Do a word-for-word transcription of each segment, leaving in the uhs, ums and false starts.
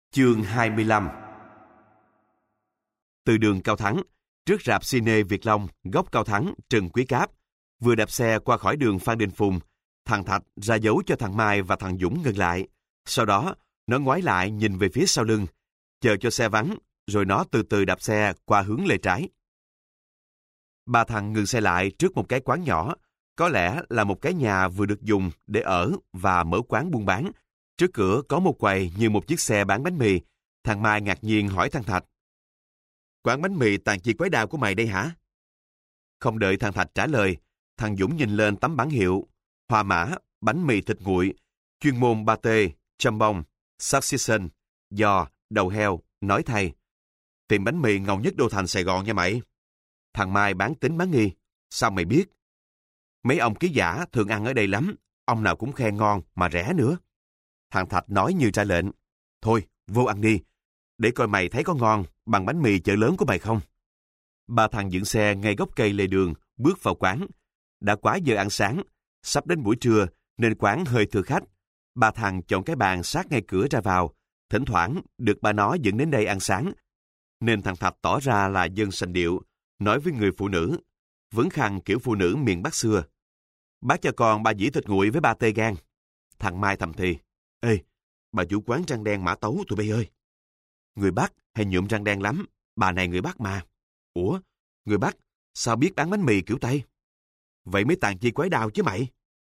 Chương hai mươi lăm. Từ đường Cao Thắng, trước rạp cine Việt Long, góc Cao Thắng, Trần Quý Cáp, vừa đạp xe qua khỏi đường Phan Đình Phùng, thằng Thạch ra dấu cho thằng Mai và thằng Dũng ngừng lại. Sau đó, nó ngoái lại nhìn về phía sau lưng, chờ cho xe vắng, rồi nó từ từ đạp xe qua hướng lề trái. Ba thằng ngừng xe lại trước một cái quán nhỏ, có lẽ là một cái nhà vừa được dùng để ở và mở quán buôn bán. Trước cửa có một quầy như một chiếc xe bán bánh mì. Thằng Mai ngạc nhiên hỏi thằng Thạch: "Quán bánh mì tàn chi quái đao của mày đây hả?" Không đợi thằng Thạch trả lời, thằng Dũng nhìn lên tấm bảng hiệu: Hoa Mã, bánh mì thịt nguội, chuyên môn pate, jambon, salchichon, giò, đầu heo, nói thay. "Tiệm bánh mì ngầu nhất đô thành Sài Gòn nha mày." Thằng Mai bán tín bán nghi: "Sao mày biết?" "Mấy ông ký giả thường ăn ở đây lắm, ông nào cũng khen ngon mà rẻ nữa." Thằng Thạch nói như ra lệnh: "Thôi, vô ăn đi, để coi mày thấy có ngon bằng bánh mì chợ lớn của mày không." Ba thằng dựng xe ngay gốc cây lề đường, bước vào quán. Đã quá giờ ăn sáng, sắp đến buổi trưa nên quán hơi thưa khách. Ba thằng chọn cái bàn sát ngay cửa ra vào, thỉnh thoảng được ba nó dẫn đến đây ăn sáng, nên thằng Thạch tỏ ra là dân sành điệu, nói với người phụ nữ, vẫn khăng kiểu phụ nữ miền Bắc xưa: "Bác cho con ba dĩa thịt nguội với ba tê gan." Thằng Mai thầm thì: "Ê, bà chủ quán răng đen Mã Tấu tụi bay ơi. Người Bắc hay nhuộm răng đen lắm, bà này người Bắc mà." "Ủa, người Bắc sao biết bán bánh mì kiểu Tây?" "Vậy mới tàn chi quái đao chứ mày."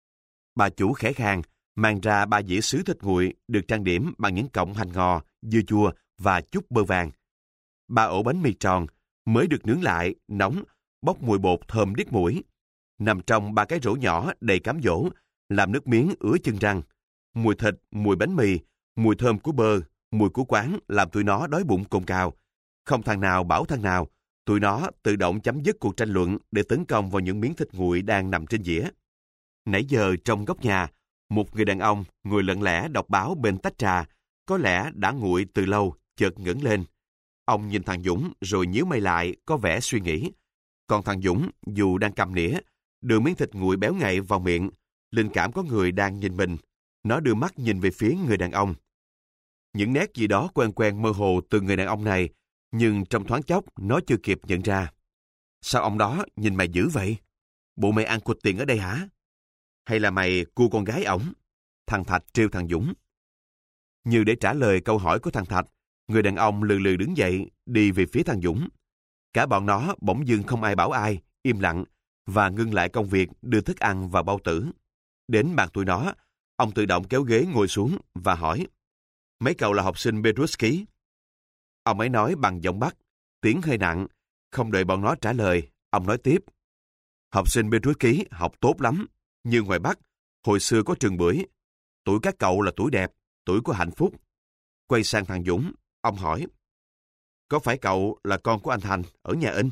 Bà chủ khẽ khàng mang ra ba dĩa sứ thịt nguội được trang điểm bằng những cọng hành ngò, dưa chua và chút bơ vàng. Ba ổ bánh mì tròn mới được nướng lại, nóng, bốc mùi bột thơm điếc mũi. Nằm trong ba cái rổ nhỏ đầy cám dỗ, làm nước miếng ứa chân răng. Mùi thịt, mùi bánh mì, mùi thơm của bơ, mùi của quán làm tụi nó đói bụng cồn cào. Không thằng nào bảo thằng nào, tụi nó tự động chấm dứt cuộc tranh luận để tấn công vào những miếng thịt nguội đang nằm trên dĩa. Nãy giờ trong góc nhà, một người đàn ông ngồi lặng lẽ đọc báo bên tách trà, có lẽ đã nguội từ lâu, chợt ngẩng lên. Ông nhìn thằng Dũng rồi nhíu mày lại, có vẻ suy nghĩ. Còn thằng Dũng, dù đang cầm nĩa, đưa miếng thịt nguội béo ngậy vào miệng, linh cảm có người đang nhìn mình. Nó đưa mắt nhìn về phía người đàn ông. Những nét gì đó quen quen mơ hồ từ người đàn ông này, nhưng trong thoáng chốc nó chưa kịp nhận ra. "Sao ông đó nhìn mày dữ vậy? Bộ mày ăn cụt tiền ở đây hả? Hay là mày cua con gái ổng?" Thằng Thạch trêu thằng Dũng. Như để trả lời câu hỏi của thằng Thạch, người đàn ông lừ lừ đứng dậy, đi về phía thằng Dũng. Cả bọn nó bỗng dưng không ai bảo ai, im lặng, và ngưng lại công việc đưa thức ăn vào bao tử. Đến bàn tụi nó, ông tự động kéo ghế ngồi xuống và hỏi: "Mấy cậu là học sinh Petruski?" Ông ấy nói bằng giọng Bắc, tiếng hơi nặng. Không đợi bọn nó trả lời, ông nói tiếp: "Học sinh Petruski học tốt lắm, như ngoài Bắc, hồi xưa có trường bưởi. Tuổi các cậu là tuổi đẹp, tuổi của hạnh phúc." Quay sang thằng Dũng, ông hỏi: "Có phải cậu là con của anh Thành ở nhà in?"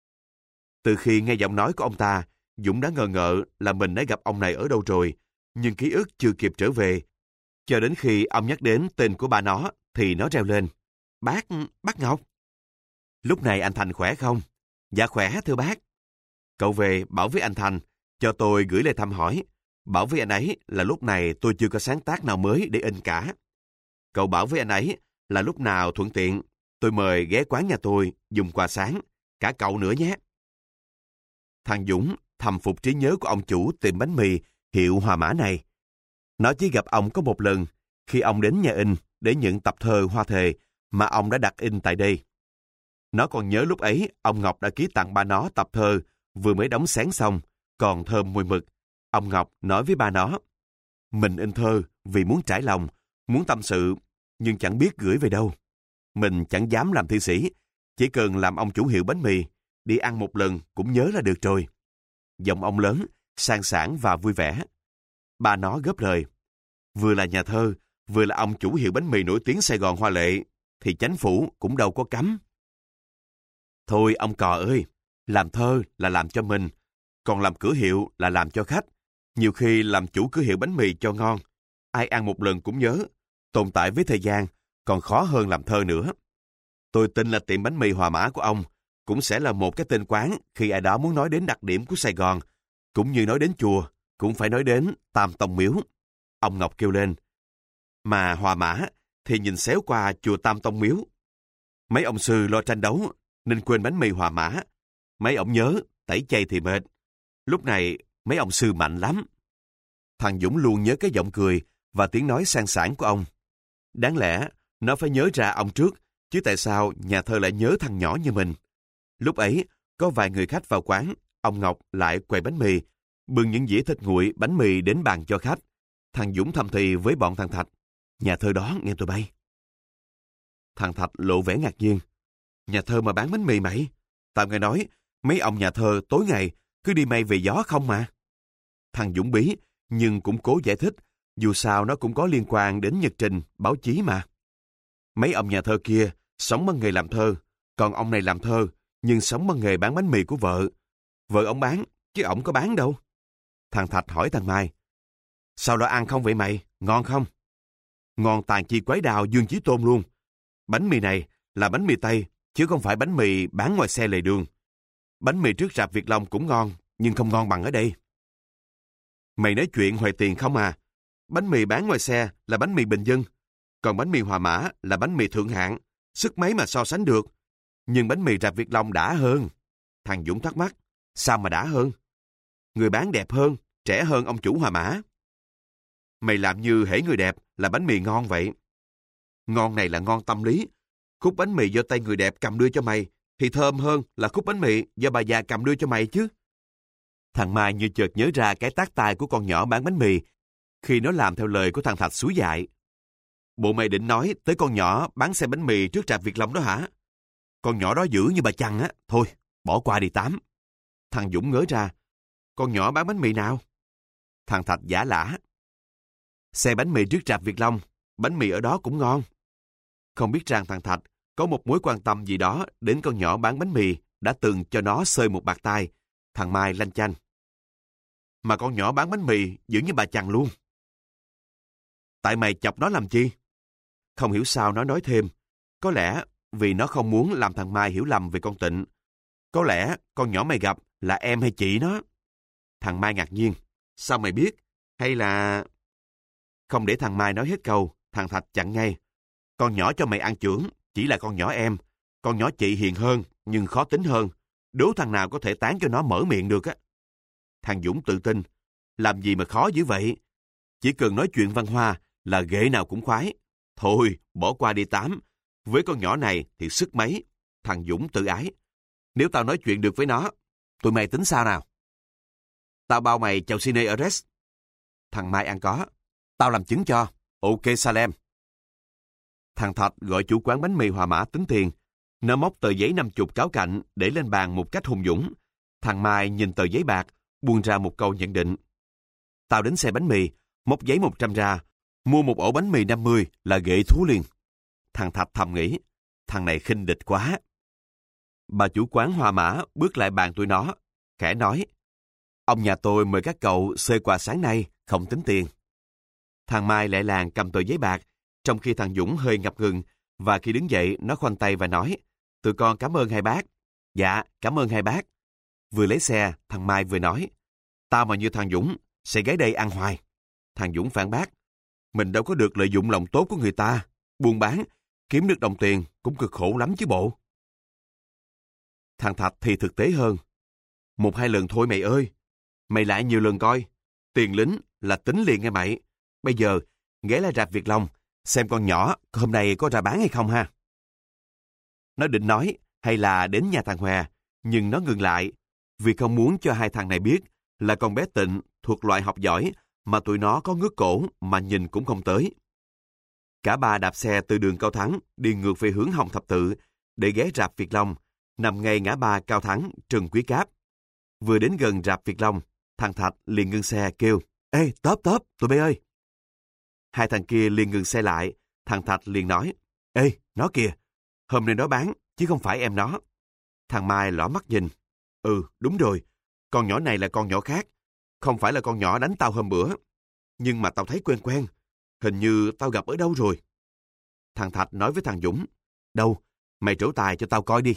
Từ khi nghe giọng nói của ông ta, Dũng đã ngờ ngợ là mình đã gặp ông này ở đâu rồi, nhưng ký ức chưa kịp trở về. Cho đến khi ông nhắc đến tên của ba nó, thì nó reo lên: "Bác, bác Ngọc." "Lúc này anh Thành khỏe không?" "Dạ khỏe thưa bác." "Cậu về bảo với anh Thành, cho tôi gửi lời thăm hỏi. Bảo với anh ấy là lúc này tôi chưa có sáng tác nào mới để in cả. Cậu bảo với anh ấy là lúc nào thuận tiện, tôi mời ghé quán nhà tôi dùng quà sáng, cả cậu nữa nhé." Thằng Dũng thầm phục trí nhớ của ông chủ tiệm bánh mì hiệu Hoa Mã này. Nó chỉ gặp ông có một lần, khi ông đến nhà in để nhận tập thơ Hoa Thề mà ông đã đặt in tại đây. Nó còn nhớ lúc ấy ông Ngọc đã ký tặng ba nó tập thơ vừa mới đóng sáng xong, còn thơm mùi mực. Ông Ngọc nói với ba nó: "Mình in thơ vì muốn trải lòng, muốn tâm sự, nhưng chẳng biết gửi về đâu. Mình chẳng dám làm thi sĩ, chỉ cần làm ông chủ hiệu bánh mì, đi ăn một lần cũng nhớ là được rồi." Giọng ông lớn, sang sảng và vui vẻ. Ba nó góp lời: "Vừa là nhà thơ, vừa là ông chủ hiệu bánh mì nổi tiếng Sài Gòn hoa lệ, thì chánh phủ cũng đâu có cấm." "Thôi ông cò ơi, làm thơ là làm cho mình, còn làm cửa hiệu là làm cho khách. Nhiều khi làm chủ cửa hiệu bánh mì cho ngon, ai ăn một lần cũng nhớ, tồn tại với thời gian, còn khó hơn làm thơ nữa. Tôi tin là tiệm bánh mì Hoa Mã của ông cũng sẽ là một cái tên quán khi ai đó muốn nói đến đặc điểm của Sài Gòn, cũng như nói đến chùa, cũng phải nói đến Tam Tông Miếu." Ông Ngọc kêu lên: "Mà Hoa Mã thì nhìn xéo qua chùa Tam Tông Miếu. Mấy ông sư lo tranh đấu nên quên bánh mì Hòa Mã. Mấy ông nhớ tẩy chay thì mệt. Lúc này mấy ông sư mạnh lắm. Thằng Dũng luôn nhớ cái giọng cười và tiếng nói sang sảng của ông. Đáng lẽ nó phải nhớ ra ông trước, chứ tại sao nhà thơ lại nhớ thằng nhỏ như mình? Lúc ấy, có vài người khách vào quán, ông Ngọc lại quầy bánh mì, bưng những dĩa thịt nguội bánh mì đến bàn cho khách. Thằng Dũng thầm thì với bọn thằng Thạch, nhà thơ đó nghe tụi bay. Thằng Thạch lộ vẻ ngạc nhiên. Nhà thơ mà bán bánh mì mày? Tao nghe nói, mấy ông nhà thơ tối ngày cứ đi mây về gió không mà. Thằng Dũng bí, nhưng cũng cố giải thích, dù sao nó cũng có liên quan đến nhật trình, báo chí mà. Mấy ông nhà thơ kia sống bằng nghề làm thơ, còn ông này làm thơ, nhưng sống bằng nghề bán bánh mì của vợ. Vợ ông bán, chứ ổng có bán đâu. Thằng Thạch hỏi thằng Mai, sao đó ăn không vậy mày, ngon không? Ngon tàn chi quái đào Dương Chí Tôn luôn. Bánh mì này là bánh mì Tây, chứ không phải bánh mì bán ngoài xe lề đường. Bánh mì trước rạp Việt Long cũng ngon, nhưng không ngon bằng ở đây. Mày nói chuyện hoài tiền không à? Bánh mì bán ngoài xe là bánh mì bình dân, còn bánh mì Hòa Mã là bánh mì thượng hạng, sức mấy mà so sánh được. Nhưng bánh mì rạp Việt Long đã hơn. Thằng Dũng thắc mắc, sao mà đã hơn? Người bán đẹp hơn, trẻ hơn ông chủ Hòa Mã. Mày làm như hễ người đẹp là bánh mì ngon vậy. Ngon này là ngon tâm lý. Khúc bánh mì do tay người đẹp cầm đưa cho mày thì thơm hơn là khúc bánh mì do bà già cầm đưa cho mày chứ. Thằng Mai như chợt nhớ ra cái tát tai của con nhỏ bán bánh mì khi nó làm theo lời của thằng Thạch xúi dại. Bộ mày định nói tới con nhỏ bán xe bánh mì trước rạp Việt Long đó hả? Con nhỏ đó dữ như bà chằn á. Thôi, bỏ qua đi Tám. Thằng Dũng ngớ ra. Con nhỏ bán bánh mì nào? Thằng Thạch giả lả. Xe bánh mì trước rạp Việt Long, bánh mì ở đó cũng ngon. Không biết rằng thằng Thạch có một mối quan tâm gì đó đến con nhỏ bán bánh mì đã từng cho nó xơi một bạt tai. Thằng Mai lanh chanh. Mà con nhỏ bán bánh mì dữ như bà chằn luôn. Tại mày chọc nó làm chi? Không hiểu sao nó nói thêm. Có lẽ vì nó không muốn làm thằng Mai hiểu lầm về con Tịnh. Có lẽ con nhỏ mày gặp là em hay chị nó. Thằng Mai ngạc nhiên. Sao mày biết? Hay là... Không để thằng Mai nói hết câu, thằng Thạch chặn ngay. Con nhỏ cho mày ăn chưởng, chỉ là con nhỏ em. Con nhỏ chị hiền hơn, nhưng khó tính hơn. Đố thằng nào có thể tán cho nó mở miệng được á. Thằng Dũng tự tin. Làm gì mà khó dữ vậy? Chỉ cần nói chuyện văn hoa là ghệ nào cũng khoái. Thôi, bỏ qua đi Tám. Với con nhỏ này thì sức mấy. Thằng Dũng tự ái. Nếu tao nói chuyện được với nó, tụi mày tính sao nào? Tao bao mày chầu Cine Arrest. Thằng Mai ăn có. Tao làm chứng cho. Ok Salem. Thằng Thạch gọi chủ quán bánh mì Hòa Mã tính tiền. Nó móc tờ giấy năm chục cáo cạnh để lên bàn một cách hùng dũng. Thằng Mai nhìn tờ giấy bạc, buông ra một câu nhận định. Tao đến xe bánh mì, móc giấy một trăm ra, mua một ổ bánh mì năm mươi là ghệ thú liền. Thằng Thạch thầm nghĩ, thằng này khinh địch quá. Bà chủ quán Hòa Mã bước lại bàn tụi nó, khẽ nói, ông nhà tôi mời các cậu xơi quà sáng nay, không tính tiền. Thằng Mai lại làng cầm tờ giấy bạc, trong khi thằng Dũng hơi ngập ngừng, và khi đứng dậy nó khoanh tay và nói, tụi con cảm ơn hai bác. Dạ, cảm ơn hai bác. Vừa lấy xe, thằng Mai vừa nói, tao mà như thằng Dũng, sẽ ghé đây ăn hoài. Thằng Dũng phản bác, mình đâu có được lợi dụng lòng tốt của người ta, buôn bán, kiếm được đồng tiền cũng cực khổ lắm chứ bộ. Thằng Thạch thì thực tế hơn. Một hai lần thôi mày ơi, mày lại nhiều lần coi, tiền lính là tính liền nghe mày. Bây giờ, ghé lại rạp Việt Long, xem con nhỏ hôm nay có ra bán hay không ha. Nó định nói hay là đến nhà thằng Hòa, nhưng nó ngừng lại, vì không muốn cho hai thằng này biết là con bé Tịnh thuộc loại học giỏi mà tụi nó có ngước cổ mà nhìn cũng không tới. Cả ba đạp xe từ đường Cao Thắng đi ngược về hướng Hồng Thập Tự để ghé rạp Việt Long, nằm ngay ngã ba Cao Thắng, Trần Quý Cáp. Vừa đến gần rạp Việt Long, thằng Thạch liền ngưng xe kêu, ê, tớp tớp, tụi bay ơi. Hai thằng kia liền ngừng xe lại, thằng Thạch liền nói, ê, nó kìa, hôm nay nó bán, chứ không phải em nó. Thằng Mai lỏ mắt nhìn, ừ, đúng rồi, con nhỏ này là con nhỏ khác, không phải là con nhỏ đánh tao hôm bữa, nhưng mà tao thấy quen quen, hình như tao gặp ở đâu rồi. Thằng Thạch nói với thằng Dũng, đâu, mày trổ tài cho tao coi đi.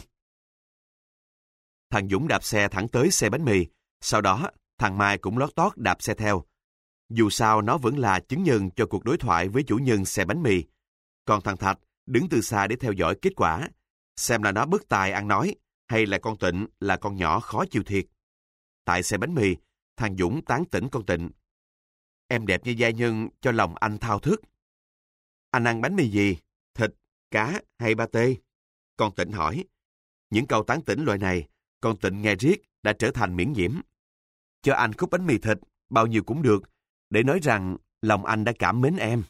Thằng Dũng đạp xe thẳng tới xe bánh mì, sau đó thằng Mai cũng lót tót đạp xe theo. Dù sao nó vẫn là chứng nhân cho cuộc đối thoại với chủ nhân xe bánh mì. Còn thằng Thạch đứng từ xa để theo dõi kết quả, xem là nó bất tài ăn nói, hay là con Tịnh là con nhỏ khó chịu thiệt. Tại xe bánh mì, thằng Dũng tán tỉnh con Tịnh. Em đẹp như giai nhân cho lòng anh thao thức. Anh ăn bánh mì gì? Thịt, cá hay pate? Con Tịnh hỏi. Những câu tán tỉnh loại này, con Tịnh nghe riết đã trở thành miễn nhiễm. Cho anh khúc bánh mì thịt, bao nhiêu cũng được, để nói rằng lòng anh đã cảm mến em.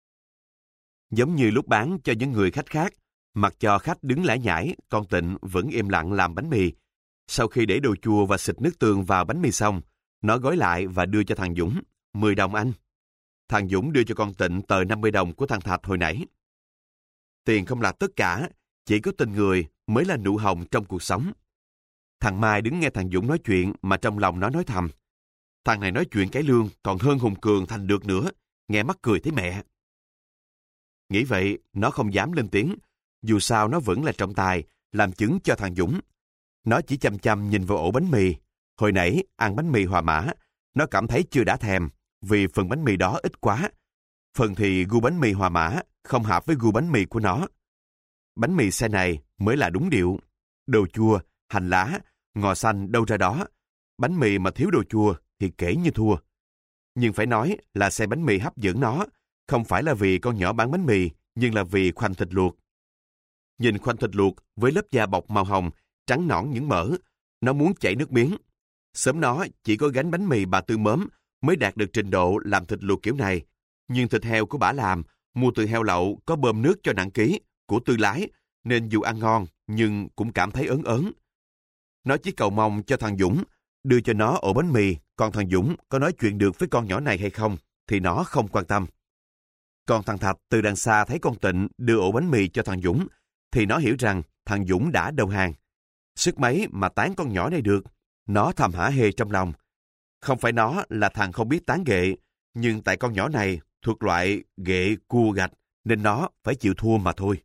Giống như lúc bán cho những người khách khác, mặc cho khách đứng lải nhải, con Tịnh vẫn im lặng làm bánh mì. Sau khi để đồ chua và xịt nước tương vào bánh mì xong, nó gói lại và đưa cho thằng Dũng. mười đồng anh. Thằng Dũng đưa cho con Tịnh tờ năm mươi đồng của thằng Thạch hồi nãy. Tiền không là tất cả, chỉ có tình người mới là nụ hồng trong cuộc sống. Thằng Mai đứng nghe thằng Dũng nói chuyện mà trong lòng nó nói thầm. Thằng này nói chuyện cải lương còn hơn Hùng Cường thành được nữa, nghe mắc cười thấy mẹ. Nghĩ vậy, nó không dám lên tiếng, dù sao nó vẫn là trọng tài, làm chứng cho thằng Dũng. Nó chỉ chăm chăm nhìn vào ổ bánh mì. Hồi nãy, ăn bánh mì Hòa Mã, nó cảm thấy chưa đã thèm, vì phần bánh mì đó ít quá. Phần thì gu bánh mì Hòa Mã không hợp với gu bánh mì của nó. Bánh mì xe này mới là đúng điệu. Đồ chua, hành lá, ngò xanh đâu ra đó. Bánh mì mà thiếu đồ chua thì kể như thua. Nhưng phải nói là xe bánh mì hấp dẫn nó, không phải là vì con nhỏ bán bánh mì, nhưng là vì khoanh thịt luộc. Nhìn khoanh thịt luộc với lớp da bọc màu hồng, trắng nõn những mỡ, nó muốn chảy nước miếng. Sớm nó chỉ có gánh bánh mì bà Tư Mớm mới đạt được trình độ làm thịt luộc kiểu này. Nhưng thịt heo của bả làm, mua từ heo lậu có bơm nước cho nặng ký, của Tư Lái, nên dù ăn ngon nhưng cũng cảm thấy ớn ớn. Nó chỉ cầu mong cho thằng Dũng đưa cho nó ổ bánh mì, còn thằng Dũng có nói chuyện được với con nhỏ này hay không thì nó không quan tâm. Còn thằng Thạch từ đằng xa thấy con Tịnh đưa ổ bánh mì cho thằng Dũng thì nó hiểu rằng thằng Dũng đã đầu hàng. Sức mấy mà tán con nhỏ này được, nó thầm hả hê trong lòng. Không phải nó là thằng không biết tán ghệ, nhưng tại con nhỏ này thuộc loại ghệ cua gạch nên nó phải chịu thua mà thôi.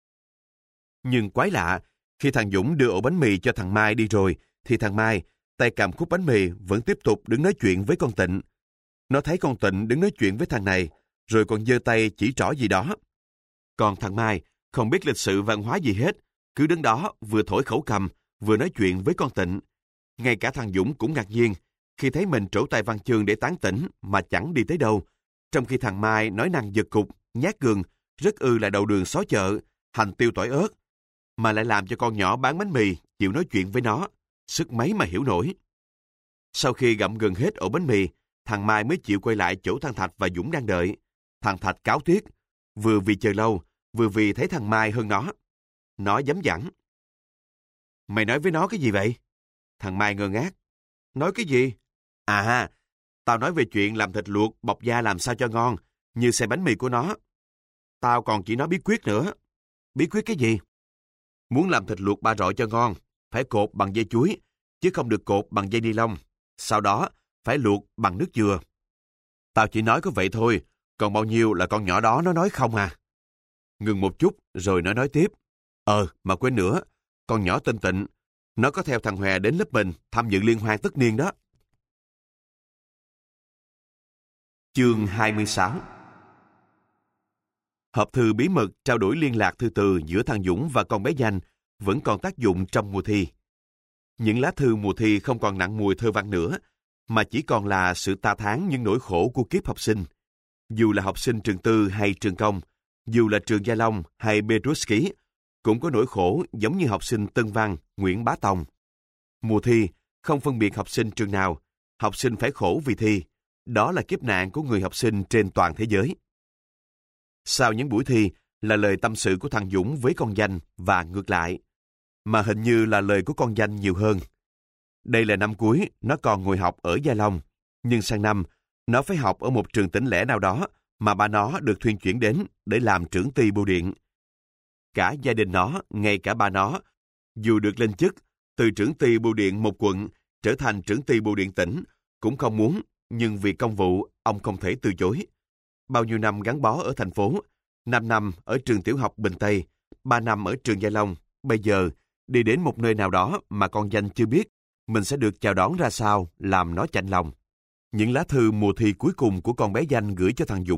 Nhưng quái lạ, khi thằng Dũng đưa ổ bánh mì cho thằng Mai đi rồi, thì thằng Mai, tay cầm khúc bánh mì vẫn tiếp tục đứng nói chuyện với con Tịnh. Nó thấy con Tịnh đứng nói chuyện với thằng này, rồi còn giơ tay chỉ trỏ gì đó. Còn thằng Mai không biết lịch sự văn hóa gì hết, cứ đứng đó vừa thổi khẩu cầm, vừa nói chuyện với con Tịnh. Ngay cả thằng Dũng cũng ngạc nhiên khi thấy mình trổ tay văn chương để tán tỉnh mà chẳng đi tới đâu. Trong khi thằng Mai nói năng giật cục, nhát gừng, rất ư là đầu đường xó chợ, hành tiêu tỏi ớt, mà lại làm cho con nhỏ bán bánh mì chịu nói chuyện với nó, sức mấy mà hiểu nổi. Sau khi gặm gần hết ổ bánh mì, thằng Mai mới chịu quay lại chỗ thằng Thạch và Dũng đang đợi. Thằng Thạch cáo tiếc, vừa vì chờ lâu, vừa vì thấy thằng Mai hơn nó. Nó dám dẳng. Mày nói với nó cái gì vậy? Thằng Mai ngơ ngác. Nói cái gì? À, tao nói về chuyện làm thịt luộc bọc da làm sao cho ngon, như xe bánh mì của nó. Tao còn chỉ nói bí quyết nữa. Bí quyết cái gì? Muốn làm thịt luộc ba rọi cho ngon, phải cột bằng dây chuối, chứ không được cột bằng dây ni lông. Sau đó, phải luộc bằng nước dừa. Tao chỉ nói có vậy thôi, còn bao nhiêu là con nhỏ đó nó nói không à. Ngừng một chút, rồi nó nói tiếp. Ờ, mà quên nữa, con nhỏ tên Tịnh, nó có theo thằng Hòe đến lớp mình tham dự liên hoan tất niên đó. Chương hai mươi sáu. Hộp thư bí mật trao đổi liên lạc thư từ giữa thằng Dũng và con bé Danh vẫn còn tác dụng trong mùa thi. Những lá thư mùa thi không còn nặng mùi thơ văn nữa, mà chỉ còn là sự ta thán những nỗi khổ của kiếp học sinh. Dù là học sinh trường tư hay trường công, dù là trường Gia Long hay Petruski, cũng có nỗi khổ giống như học sinh Tân Văn, Nguyễn Bá Tòng. Mùa thi, không phân biệt học sinh trường nào, học sinh phải khổ vì thi. Đó là kiếp nạn của người học sinh trên toàn thế giới. Sau những buổi thi là lời tâm sự của thằng Dũng với con Danh và ngược lại, mà hình như là lời của con Danh nhiều hơn. Đây là năm cuối, nó còn ngồi học ở Gia Long, nhưng sang năm, nó phải học ở một trường tỉnh lẻ nào đó mà ba nó được thuyên chuyển đến để làm trưởng ty bưu điện. Cả gia đình nó, ngay cả ba nó, dù được lên chức từ trưởng ty bưu điện một quận trở thành trưởng ty bưu điện tỉnh, cũng không muốn, nhưng vì công vụ, ông không thể từ chối. Bao nhiêu năm gắn bó ở thành phố, năm năm ở trường tiểu học Bình Tây, ba năm ở trường Gia Long, bây giờ đi đến một nơi nào đó mà con Danh chưa biết mình sẽ được chào đón ra sao, làm nó chạnh lòng. Những lá thư mùa thi cuối cùng của con bé Danh gửi cho thằng Dũng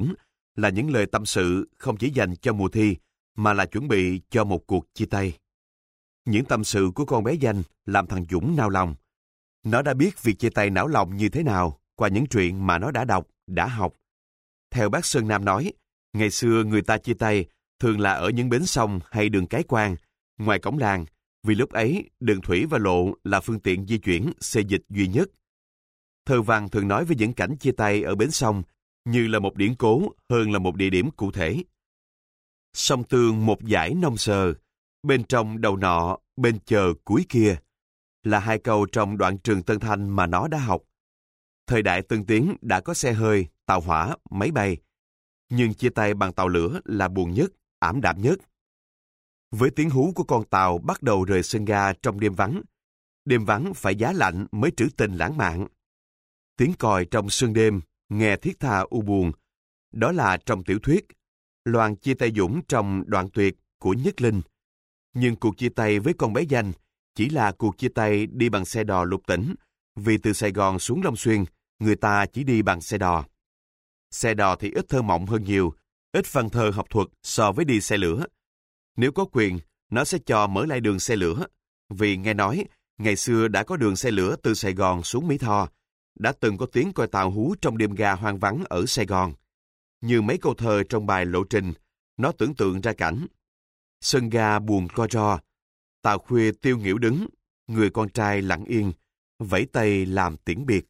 là những lời tâm sự không chỉ dành cho mùa thi, mà là chuẩn bị cho một cuộc chia tay. Những tâm sự của con bé Danh làm thằng Dũng nao lòng. Nó đã biết việc chia tay não lòng như thế nào qua những chuyện mà nó đã đọc, đã học. Theo bác Sơn Nam nói, ngày xưa người ta chia tay thường là ở những bến sông hay đường cái quan, ngoài cổng làng, vì lúc ấy đường thủy và lộ là phương tiện di chuyển, xê dịch duy nhất. Thơ văn thường nói với những cảnh chia tay ở bến sông như là một điển cố hơn là một địa điểm cụ thể. Sông Tương một dải nông sờ, bên trong đầu nọ, bên chờ cuối kia, là hai câu trong đoạn trường Tân Thanh mà nó đã học. Thời đại tân tiến đã có xe hơi, tàu hỏa, máy bay, nhưng chia tay bằng tàu lửa là buồn nhất, ảm đạm nhất. Với tiếng hú của con tàu bắt đầu rời sân ga trong đêm vắng, đêm vắng phải giá lạnh mới trữ tình lãng mạn. Tiếng còi trong sương đêm, nghe thiết tha u buồn, đó là trong tiểu thuyết Loan chia tay Dũng trong Đoạn tuyệt của Nhất Linh. Nhưng cuộc chia tay với con bé Danh chỉ là cuộc chia tay đi bằng xe đò lục tỉnh, vì từ Sài Gòn xuống Long Xuyên, người ta chỉ đi bằng xe đò. Xe đò thì ít thơ mộng hơn nhiều, ít văn thơ học thuật so với đi xe lửa. Nếu có quyền, nó sẽ cho mở lại đường xe lửa, vì nghe nói, ngày xưa đã có đường xe lửa từ Sài Gòn xuống Mỹ Tho, đã từng có tiếng còi tàu hú trong đêm ga hoang vắng ở Sài Gòn. Như mấy câu thơ trong bài Lộ trình, nó tưởng tượng ra cảnh. Sân ga buồn co ro, tàu khuya tiêu nghỉu đứng, người con trai lặng yên, vẫy tay làm tiễn biệt.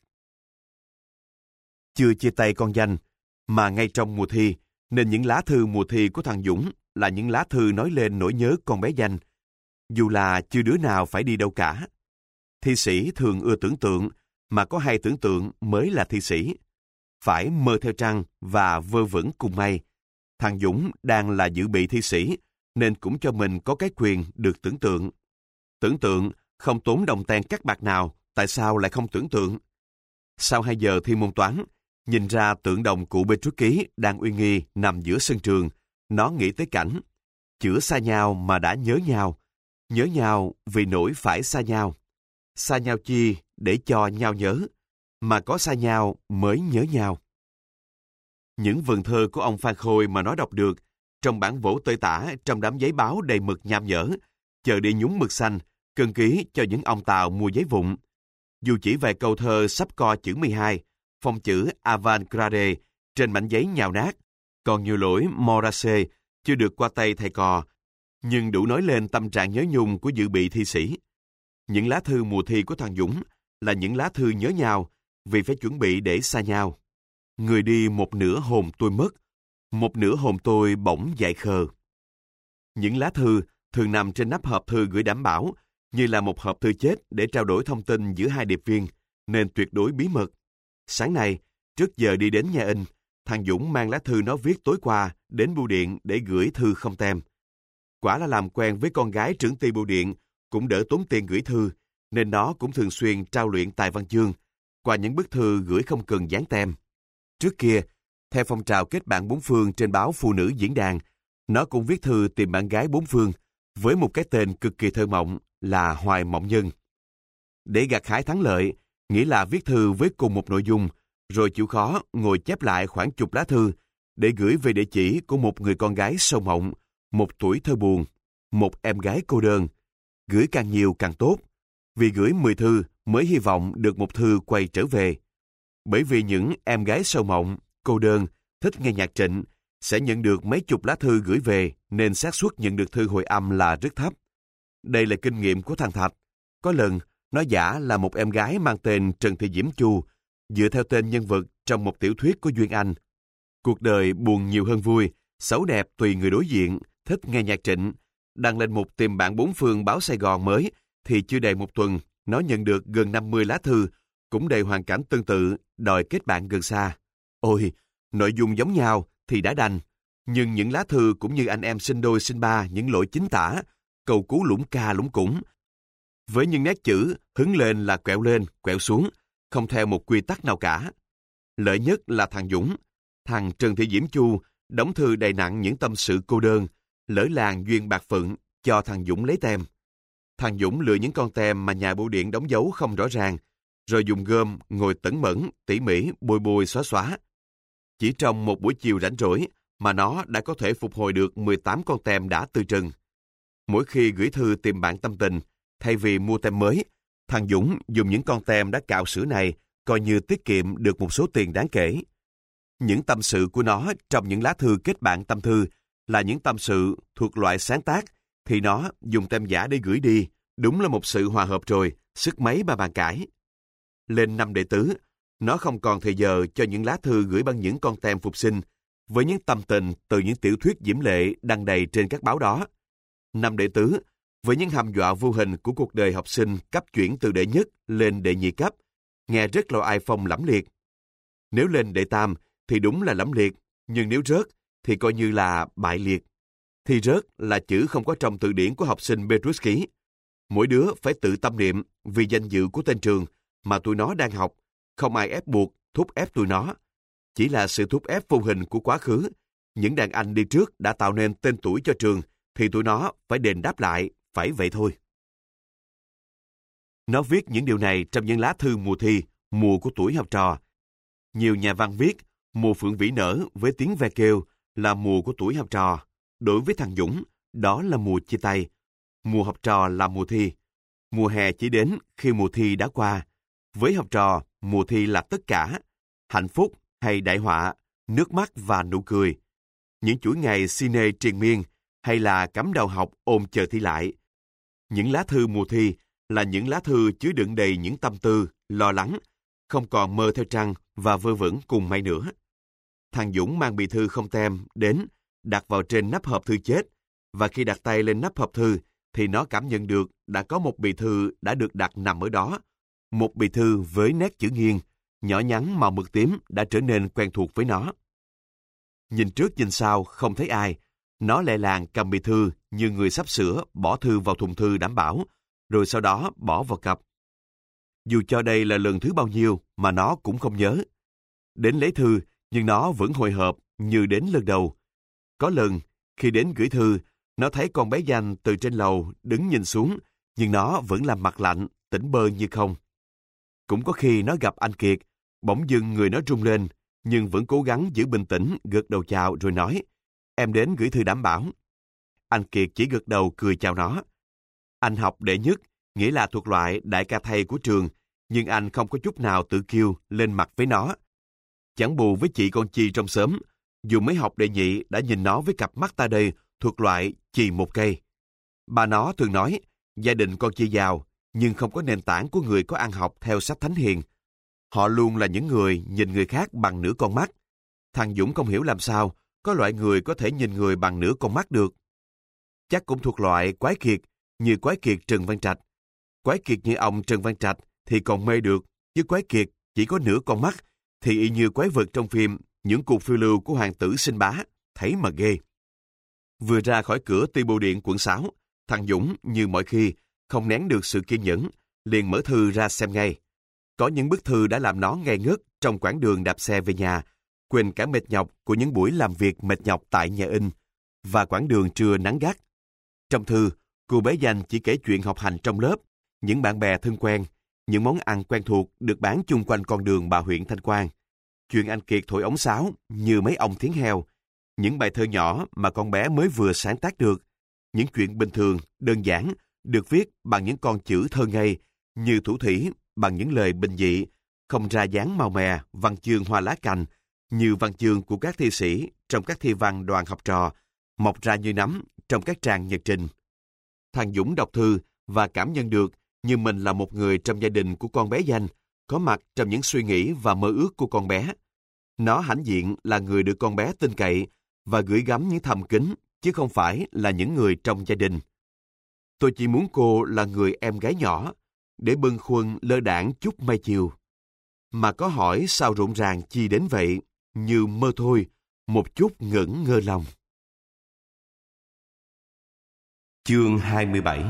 Chưa chia tay con Danh, mà ngay trong mùa thi, nên những lá thư mùa thi của thằng Dũng là những lá thư nói lên nỗi nhớ con bé Danh, dù là chưa đứa nào phải đi đâu cả. Thi sĩ thường ưa tưởng tượng, mà có hay tưởng tượng mới là thi sĩ. Phải mơ theo trăng và vơ vẩn cùng mây. Thằng Dũng đang là dự bị thi sĩ, nên cũng cho mình có cái quyền được tưởng tượng. Tưởng tượng, không tốn đồng tiền cắt bạc nào, tại sao lại không tưởng tượng? Sau hai giờ thi môn toán, nhìn ra tượng đồng cụ Petrus Ký đang uy nghi nằm giữa sân trường, nó nghĩ tới cảnh chữa xa nhau mà đã nhớ nhau, nhớ nhau vì nỗi phải xa nhau. Xa nhau chi để cho nhau nhớ, mà có xa nhau mới nhớ nhau. Những vần thơ của ông Phan Khôi mà nó đọc được trong bản vỗ tơi tả trong đám giấy báo đầy mực nham nhở, chờ đi nhúng mực xanh, cân ký cho những ông tàu mua giấy vụn. Dù chỉ vài câu thơ sắp co chữ mười hai, phông chữ avant-garde trên mảnh giấy nhào nát, còn nhiều lỗi Morrissey chưa được qua tay thầy cò, nhưng đủ nói lên tâm trạng nhớ nhung của dự bị thi sĩ. Những lá thư mùa thi của thằng Dũng là những lá thư nhớ nhau vì phải chuẩn bị để xa nhau. Người đi một nửa hồn tôi mất, một nửa hồn tôi bỗng dại khờ. Những lá thư thường nằm trên nắp hộp thư gửi đảm bảo như là một hộp thư chết để trao đổi thông tin giữa hai điệp viên, nên tuyệt đối bí mật. Sáng nay, trước giờ đi đến nhà in, thằng Dũng mang lá thư nó viết tối qua đến bưu điện để gửi thư không tem. Quả là làm quen với con gái trưởng ty bưu điện cũng đỡ tốn tiền gửi thư, nên nó cũng thường xuyên trao luyện tài văn chương qua những bức thư gửi không cần dán tem. Trước kia, theo phong trào kết bạn bốn phương trên báo Phụ Nữ Diễn đàn, nó cũng viết thư tìm bạn gái bốn phương với một cái tên cực kỳ thơ mộng là Hoài Mộng Nhân. Để gặt hái thắng lợi, nghĩa là viết thư với cùng một nội dung, rồi chịu khó ngồi chép lại khoảng chục lá thư để gửi về địa chỉ của một người con gái sâu mộng, một tuổi thơ buồn, một em gái cô đơn. Gửi càng nhiều càng tốt, vì gửi mười thư mới hy vọng được một thư quay trở về. Bởi vì những em gái sâu mộng, cô đơn, thích nghe nhạc Trịnh sẽ nhận được mấy chục lá thư gửi về, nên xác suất nhận được thư hồi âm là rất thấp. Đây là kinh nghiệm của thằng Thạch. Có lần, nó giả là một em gái mang tên Trần Thị Diễm Chu, dựa theo tên nhân vật trong một tiểu thuyết của Duyên Anh. Cuộc đời buồn nhiều hơn vui, xấu đẹp tùy người đối diện, thích nghe nhạc Trịnh. Đăng lên một tìm bạn bốn phương báo Sài Gòn mới, thì chưa đầy một tuần, nó nhận được gần năm mươi lá thư, cũng đầy hoàn cảnh tương tự, đòi kết bạn gần xa. Ôi, nội dung giống nhau thì đã đành, nhưng những lá thư cũng như anh em sinh đôi sinh ba những lỗi chính tả, cầu cứu lũng ca lũng củng. Với những nét chữ hứng lên là quẹo lên, quẹo xuống, không theo một quy tắc nào cả. Lợi nhất là thằng Dũng. Thằng Trần Thị Diễm Chu đóng thư đầy nặng những tâm sự cô đơn, lỡ làng duyên bạc phận cho thằng Dũng lấy tem. Thằng Dũng lựa những con tem mà nhà bưu điện đóng dấu không rõ ràng, rồi dùng gươm ngồi tẩn mẫn, tỉ mỉ, bôi bôi xóa xóa. Chỉ trong một buổi chiều rảnh rỗi mà nó đã có thể phục hồi được mười tám con tem đã từ trần. Mỗi khi gửi thư tìm bạn tâm tình, thay vì mua tem mới, thằng Dũng dùng những con tem đã cạo sữa này coi như tiết kiệm được một số tiền đáng kể. Những tâm sự của nó trong những lá thư kết bạn tâm thư là những tâm sự thuộc loại sáng tác, thì nó dùng tem giả để gửi đi, đúng là một sự hòa hợp rồi, sức mấy mà bàn cãi. Lên năm đệ tứ, nó không còn thời giờ cho những lá thư gửi bằng những con tem phục sinh, với những tâm tình từ những tiểu thuyết diễm lệ đăng đầy trên các báo đó. Năm đệ tứ, với những hăm dọa vô hình của cuộc đời học sinh cấp chuyển từ đệ nhất lên đệ nhị cấp, nghe rất là ai phong lẫm liệt. Nếu lên đệ tam thì đúng là lẫm liệt, nhưng nếu rớt thì coi như là bại liệt. Thì rớt là chữ không có trong từ điển của học sinh Petruski. Mỗi đứa phải tự tâm niệm vì danh dự của tên trường mà tụi nó đang học, không ai ép buộc, thúc ép tụi nó. Chỉ là sự thúc ép vô hình của quá khứ. Những đàn anh đi trước đã tạo nên tên tuổi cho trường, thì tụi nó phải đền đáp lại, phải vậy thôi. Nó viết những điều này trong những lá thư mùa thi, mùa của tuổi học trò. Nhiều nhà văn viết, mùa phượng vĩ nở với tiếng ve kêu là mùa của tuổi học trò. Đối với thằng Dũng, đó là mùa chia tay. Mùa học trò là mùa thi. Mùa hè chỉ đến khi mùa thi đã qua. Với học trò, mùa thi là tất cả. Hạnh phúc hay đại họa, nước mắt và nụ cười. Những chuỗi ngày cine triền miên hay là cắm đầu học ôm chờ thi lại. Những lá thư mùa thi là những lá thư chứa đựng đầy những tâm tư, lo lắng, không còn mơ theo trăng và vơ vẩn cùng mây nữa. Thằng Dũng mang bì thư không tem đến, đặt vào trên nắp hộp thư chết, và khi đặt tay lên nắp hộp thư thì nó cảm nhận được đã có một bì thư đã được đặt nằm ở đó. Một bì thư với nét chữ nghiêng, nhỏ nhắn màu mực tím đã trở nên quen thuộc với nó. Nhìn trước nhìn sau không thấy ai, nó lẹ làng cầm bì thư như người sắp sửa bỏ thư vào thùng thư đảm bảo, rồi sau đó bỏ vào cặp. Dù cho đây là lần thứ bao nhiêu mà nó cũng không nhớ. Đến lấy thư, nhưng nó vẫn hồi hộp như đến lần đầu. Có lần, khi đến gửi thư, nó thấy con bé Danh từ trên lầu đứng nhìn xuống, nhưng nó vẫn làm mặt lạnh, tỉnh bơ như không. Cũng có khi nó gặp anh Kiệt, bỗng dưng người nó rung lên, nhưng vẫn cố gắng giữ bình tĩnh, gật đầu chào rồi nói, em đến gửi thư đảm bảo. Anh Kiệt chỉ gật đầu cười chào nó. Anh học đệ nhất, nghĩa là thuộc loại đại ca thầy của trường, nhưng anh không có chút nào tự kiêu lên mặt với nó. Chẳng bù với chị con Chi trong xóm, dù mới học đệ nhị đã nhìn nó với cặp mắt ta đây thuộc loại chì một cây. Bà nó thường nói, gia đình con Chi giàu, nhưng không có nền tảng của người có ăn học theo sách thánh hiền. Họ luôn là những người nhìn người khác bằng nửa con mắt. Thằng Dũng không hiểu làm sao có loại người có thể nhìn người bằng nửa con mắt được. Chắc cũng thuộc loại quái kiệt, như quái kiệt Trần Văn Trạch. Quái kiệt như ông Trần Văn Trạch thì còn mê được, chứ quái kiệt chỉ có nửa con mắt thì y như quái vật trong phim Những cuộc phiêu lưu của hoàng tử Sinh Bá, thấy mà ghê. Vừa ra khỏi cửa Ti Bưu Điện quận sáu, thằng Dũng như mọi khi không nén được sự kiên nhẫn, liền mở thư ra xem ngay. Có những bức thư đã làm nó ngây ngất trong quãng đường đạp xe về nhà, quên cả mệt nhọc của những buổi làm việc mệt nhọc tại nhà in và quãng đường trưa nắng gắt. Trong thư, cô bé Danh chỉ kể chuyện học hành trong lớp, những bạn bè thân quen, những món ăn quen thuộc được bán chung quanh con đường bà huyện Thanh Quang. Chuyện anh Kiệt thổi ống sáo như mấy ông thiến heo, những bài thơ nhỏ mà con bé mới vừa sáng tác được, những chuyện bình thường, đơn giản, được viết bằng những con chữ thơ ngây, như thủ thủy bằng những lời bình dị, không ra dáng màu mè, văn chương hoa lá cành, như văn chương của các thi sĩ trong các thi văn đoàn học trò, mọc ra như nấm trong các trang nhật trình. Thằng Dũng đọc thư và cảm nhận được như mình là một người trong gia đình của con bé Danh, có mặt trong những suy nghĩ và mơ ước của con bé. Nó hãnh diện là người được con bé tin cậy và gửi gắm những thầm kín, chứ không phải là những người trong gia đình. Tôi chỉ muốn cô là người em gái nhỏ, để bâng khuâng lơ đãng chút mây chiều. Mà có hỏi sao rộn ràng chi đến vậy, như mơ thôi, một chút ngẩn ngơ lòng. Chương hai mươi bảy.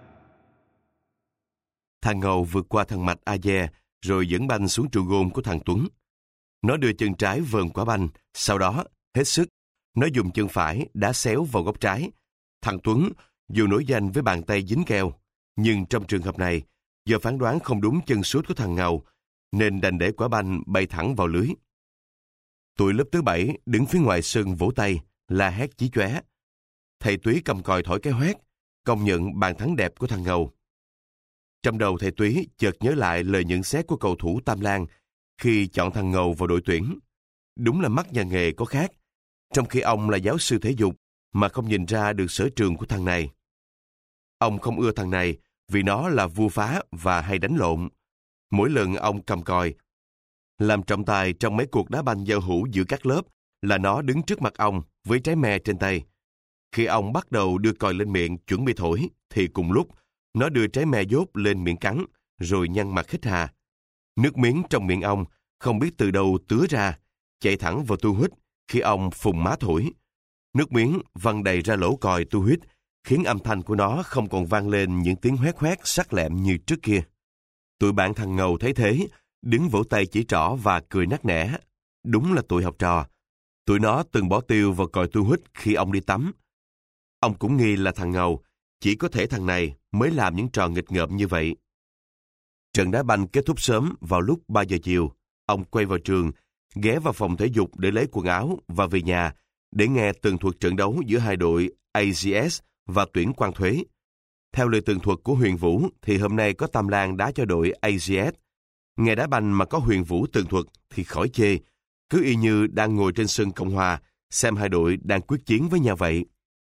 Thằng Ngầu vượt qua thằng Mạch A Dè, rồi dẫn banh xuống trụ gôn của thằng Tuấn. Nó đưa chân trái vờn quả banh, sau đó, hết sức, nó dùng chân phải đá xéo vào góc trái. Thằng Tuấn dù nổi danh với bàn tay dính keo, nhưng trong trường hợp này, do phán đoán không đúng chân sút của thằng Ngầu, nên đành để quả banh bay thẳng vào lưới. Tụi lớp thứ bảy đứng phía ngoài sân vỗ tay, la hét chí chóe. Thầy Túy cầm còi thổi cái hoét, công nhận bàn thắng đẹp của thằng Ngầu. Trong đầu thầy Túy chợt nhớ lại lời nhận xét của cầu thủ Tam Lan khi chọn thằng Ngầu vào đội tuyển. Đúng là mắt nhà nghề có khác, trong khi ông là giáo sư thể dục mà không nhìn ra được sở trường của thằng này. Ông không ưa thằng này vì nó là vua phá và hay đánh lộn. Mỗi lần ông cầm còi, làm trọng tài trong mấy cuộc đá banh giao hữu giữa các lớp là nó đứng trước mặt ông với trái me trên tay. Khi ông bắt đầu đưa còi lên miệng chuẩn bị thổi, thì cùng lúc nó đưa trái me dốt lên miệng cắn, rồi nhăn mặt hít hà. Nước miếng trong miệng ông không biết từ đâu tứa ra, chạy thẳng vào tu hít khi ông phùng má thổi. Nước miếng văng đầy ra lỗ còi tu hít, khiến âm thanh của nó không còn vang lên những tiếng hoét hoét sắc lẹm như trước kia. Tụi bạn thằng Ngầu thấy thế, đứng vỗ tay chỉ trỏ và cười nắc nẻ. Đúng là tụi học trò. Tụi nó từng bỏ tiêu vào còi tu hít khi ông đi tắm. Ông cũng nghi là thằng Ngầu, chỉ có thể thằng này mới làm những trò nghịch ngợm như vậy. Trận đá banh kết thúc sớm vào lúc ba giờ chiều. Ông quay vào trường, ghé vào phòng thể dục để lấy quần áo và về nhà để nghe tường thuật trận đấu giữa hai đội a giê ét và tuyển Quan Thuế. Theo lời tường thuật của Huyền Vũ thì hôm nay có Tam Lan đá cho đội a giê ét. Nghe đá banh mà có Huyền Vũ tường thuật thì khỏi chê, cứ y như đang ngồi trên sân Cộng Hòa xem hai đội đang quyết chiến với nhau vậy.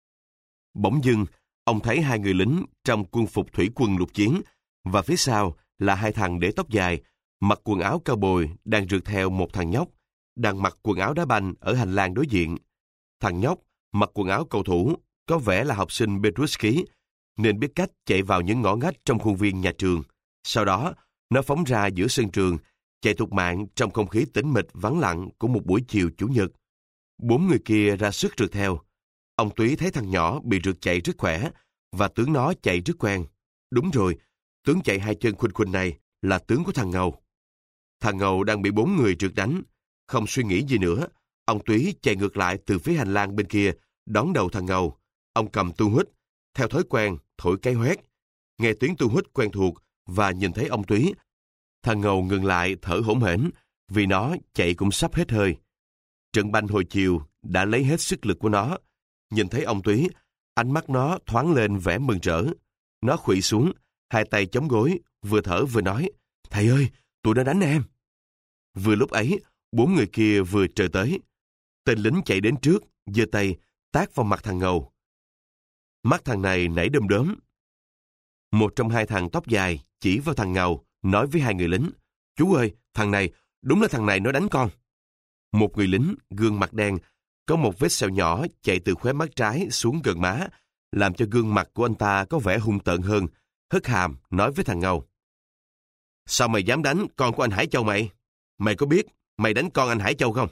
Bỗng dưng, ông thấy hai người lính trong quân phục thủy quân lục chiến và phía sau là hai thằng để tóc dài, mặc quần áo cao bồi đang rượt theo một thằng nhóc đang mặc quần áo đá banh ở hành lang đối diện. Thằng nhóc mặc quần áo cầu thủ, có vẻ là học sinh Petruski, nên biết cách chạy vào những ngõ ngách trong khuôn viên nhà trường. Sau đó, nó phóng ra giữa sân trường, chạy thục mạng trong không khí tĩnh mịch vắng lặng của một buổi chiều chủ nhật. Bốn người kia ra sức rượt theo. Ông Túy thấy thằng nhỏ bị rượt chạy rất khỏe và tướng nó chạy rất quen. Đúng rồi, tướng chạy hai chân khuynh khuynh này là tướng của thằng Ngầu. Thằng Ngầu đang bị bốn người rượt đánh. Không suy nghĩ gì nữa, ông Túy chạy ngược lại từ phía hành lang bên kia, đón đầu thằng Ngầu. Ông cầm tu hít, theo thói quen, thổi cái hoét. Nghe tiếng tu hít quen thuộc và nhìn thấy ông Túy, thằng Ngầu ngừng lại thở hổn hển vì nó chạy cũng sắp hết hơi. Trận banh hồi chiều đã lấy hết sức lực của nó. Nhìn thấy ông Túy, ánh mắt nó thoáng lên vẻ mừng rỡ. Nó khuỵu xuống, hai tay chống gối, vừa thở vừa nói, "Thầy ơi, tụi nó đánh em." Vừa lúc ấy, bốn người kia vừa trời tới. Tên lính chạy đến trước, giơ tay, tát vào mặt thằng Ngầu. Mắt thằng này nảy đom đóm. Một trong hai thằng tóc dài chỉ vào thằng Ngầu, nói với hai người lính, "Chú ơi, thằng này, đúng là thằng này nó đánh con." Một người lính, gương mặt đen, có một vết sẹo nhỏ chạy từ khóe mắt trái xuống gần má, làm cho gương mặt của anh ta có vẻ hung tợn hơn, hất hàm, nói với thằng Ngầu, "Sao mày dám đánh con của anh Hải Châu mày? Mày có biết mày đánh con anh Hải Châu không?"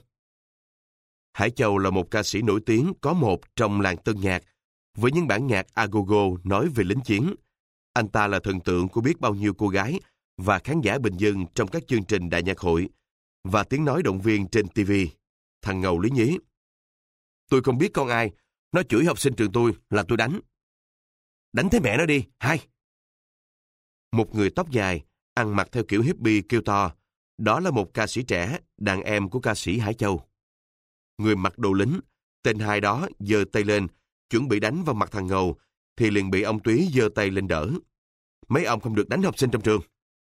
Hải Châu là một ca sĩ nổi tiếng có một trong làng tân nhạc, với những bản nhạc agogo nói về lính chiến. Anh ta là thần tượng của biết bao nhiêu cô gái và khán giả bình dân trong các chương trình đại nhạc hội và tiếng nói động viên trên ti vi. Thằng Ngầu lý nhí, "Tôi không biết con ai, nó chửi học sinh trường tôi là tôi đánh." "Đánh thế mẹ nó đi, hai." Một người tóc dài, ăn mặc theo kiểu hippie kêu to, đó là một ca sĩ trẻ, đàn em của ca sĩ Hải Châu. Người mặc đồ lính, tên hai đó giơ tay lên, chuẩn bị đánh vào mặt thằng Ngầu, thì liền bị ông Túy giơ tay lên đỡ. "Mấy ông không được đánh học sinh trong trường."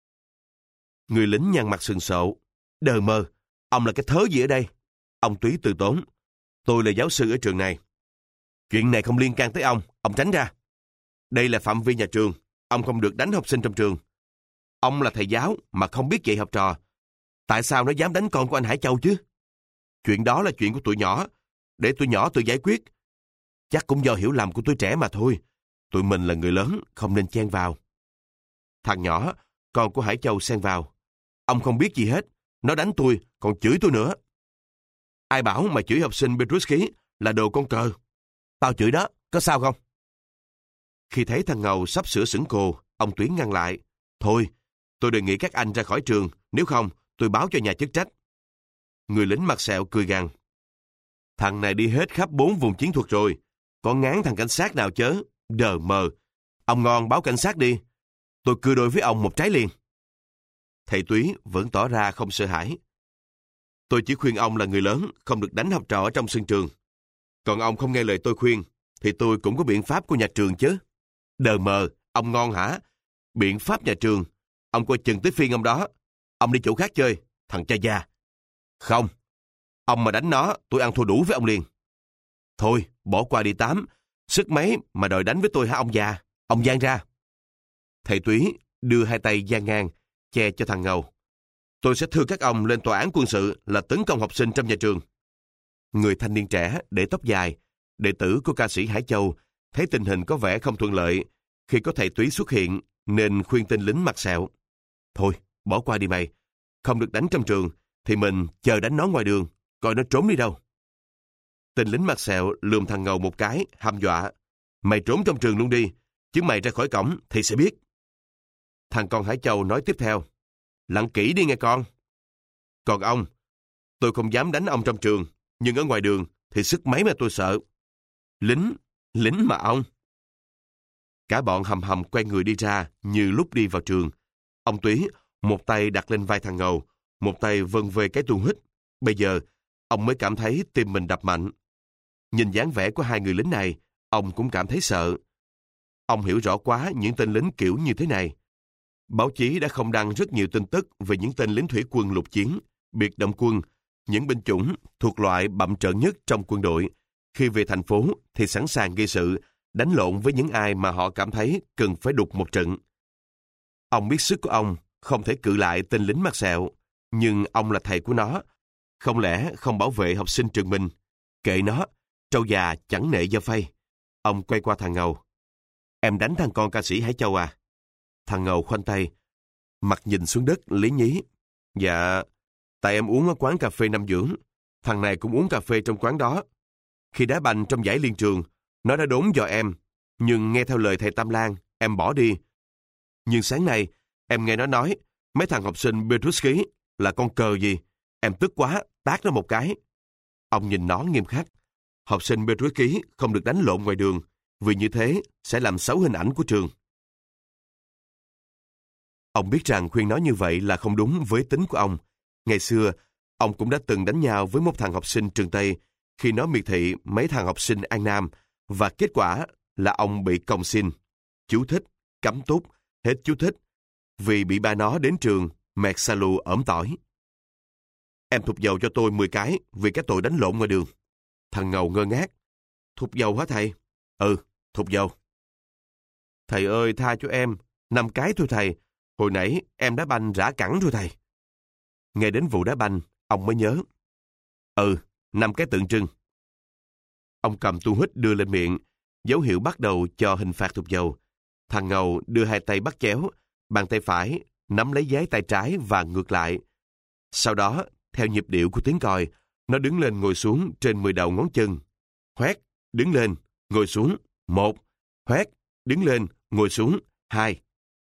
Người lính nhăn mặt sừng sộ, "Đờ mơ, ông là cái thớ gì ở đây?" Ông Túy từ tốn, "Tôi là giáo sư ở trường này. Chuyện này không liên can tới ông, ông tránh ra. Đây là phạm vi nhà trường, ông không được đánh học sinh trong trường. Ông là thầy giáo mà không biết dạy học trò. Tại sao nó dám đánh con của anh Hải Châu chứ? Chuyện đó là chuyện của tụi nhỏ, để tụi nhỏ tự giải quyết. Chắc cũng do hiểu lầm của tụi trẻ mà thôi. Tụi mình là người lớn, không nên chen vào." Thằng nhỏ, con của Hải Châu xen vào, "Ông không biết gì hết, nó đánh tôi, còn chửi tôi nữa." "Ai bảo mà chửi học sinh Petruski là đồ con cờ? Tao chửi đó, có sao không?" Khi thấy thằng Ngầu sắp sửa sững cồ, ông Tuyến ngăn lại, "Thôi, tôi đề nghị các anh ra khỏi trường, nếu không tôi báo cho nhà chức trách." Người lính mặt sẹo cười gằn, "Thằng này đi hết khắp bốn vùng chiến thuật rồi, có ngán thằng cảnh sát nào chớ, đờ mờ. Ông ngon báo cảnh sát đi, tôi cưa đôi với ông một trái liền." Thầy Túy vẫn tỏ ra không sợ hãi. Tôi chỉ khuyên ông là người lớn, không được đánh học trò ở trong sân trường. Còn ông không nghe lời tôi khuyên, thì tôi cũng có biện pháp của nhà trường chứ. Đờ mờ, ông ngon hả? Biện pháp nhà trường, ông coi chừng tới phiên ông đó. Ông đi chỗ khác chơi, thằng cha già. Không, ông mà đánh nó, tôi ăn thua đủ với ông liền. Thôi, bỏ qua đi Tám. Sức mấy mà đòi đánh với tôi hả ông già? Ông giang ra. Thầy Túy đưa hai tay dang ngang, che cho thằng Ngầu. Tôi sẽ thưa các ông lên tòa án quân sự là tấn công học sinh trong nhà trường. Người thanh niên trẻ để tóc dài, đệ tử của ca sĩ Hải Châu, thấy tình hình có vẻ không thuận lợi khi có thầy Túy xuất hiện, nên khuyên tên lính mặt sẹo. Thôi, bỏ qua đi mày. Không được đánh trong trường, thì mình chờ đánh nó ngoài đường, coi nó trốn đi đâu. Tên lính mặt sẹo lườm thằng Ngầu một cái, hăm dọa. Mày trốn trong trường luôn đi, chứ mày ra khỏi cổng thì sẽ biết. Thằng con Hải Châu nói tiếp theo. Lặng kỹ đi nghe con. Còn ông, tôi không dám đánh ông trong trường, nhưng ở ngoài đường thì sức mấy mà tôi sợ. Lính, lính mà ông. Cả bọn hầm hầm quay người đi ra như lúc đi vào trường. Ông Túy một tay đặt lên vai thằng Ngầu, một tay vân về cái tuôn hít. Bây giờ, ông mới cảm thấy tim mình đập mạnh. Nhìn dáng vẻ của hai người lính này, ông cũng cảm thấy sợ. Ông hiểu rõ quá những tên lính kiểu như thế này. Báo chí đã không đăng rất nhiều tin tức về những tên lính thủy quân lục chiến, biệt động quân, những binh chủng thuộc loại bặm trợn nhất trong quân đội. Khi về thành phố thì sẵn sàng gây sự, đánh lộn với những ai mà họ cảm thấy cần phải đục một trận. Ông biết sức của ông không thể cự lại tên lính mặt sẹo, nhưng ông là thầy của nó. Không lẽ không bảo vệ học sinh trường mình? Kệ nó, trâu già chẳng nệ da phây. Ông quay qua thằng Ngầu. Em đánh thằng con ca sĩ Hải Châu à? Thằng Ngầu khoanh tay, mặt nhìn xuống đất lý nhí. Dạ, tại em uống ở quán cà phê Nam Dưỡng. Thằng này cũng uống cà phê trong quán đó. Khi đá banh trong giải liên trường, nó đã đốn dò em. Nhưng nghe theo lời thầy Tam Lan, em bỏ đi. Nhưng sáng nay, em nghe nó nói, mấy thằng học sinh Petruski là con cờ gì. Em tức quá, tát nó một cái. Ông nhìn nó nghiêm khắc. Học sinh Petruski không được đánh lộn ngoài đường, vì như thế sẽ làm xấu hình ảnh của trường. Ông biết rằng khuyên nói như vậy là không đúng với tính của ông. Ngày xưa, ông cũng đã từng đánh nhau với một thằng học sinh trường Tây khi nó miệt thị mấy thằng học sinh An Nam, và kết quả là ông bị còng xin. Chú thích, cấm túc, hết chú thích, vì bị ba nó đến trường mẹt xà lù ỡm tỏi. Em thục dầu cho tôi mười cái vì cái tội đánh lộn ngoài đường. Thằng Ngầu ngơ ngác. Thục dầu hả thầy? Ừ, thục dầu. Thầy ơi, tha cho em, năm cái thôi thầy. Hồi nãy em đá banh rã cẳng rồi thầy. Nghe đến vụ đá banh, ông mới nhớ. Ừ, năm cái tượng trưng. Ông cầm tu hít đưa lên miệng, dấu hiệu bắt đầu cho hình phạt thục dầu. Thằng Ngầu đưa hai tay bắt chéo, bàn tay phải nắm lấy giấy tay trái và ngược lại. Sau đó, theo nhịp điệu của tiếng còi, nó đứng lên ngồi xuống trên mười đầu ngón chân. Hoét, đứng lên, ngồi xuống, một. Hoét, đứng lên, ngồi xuống, hai.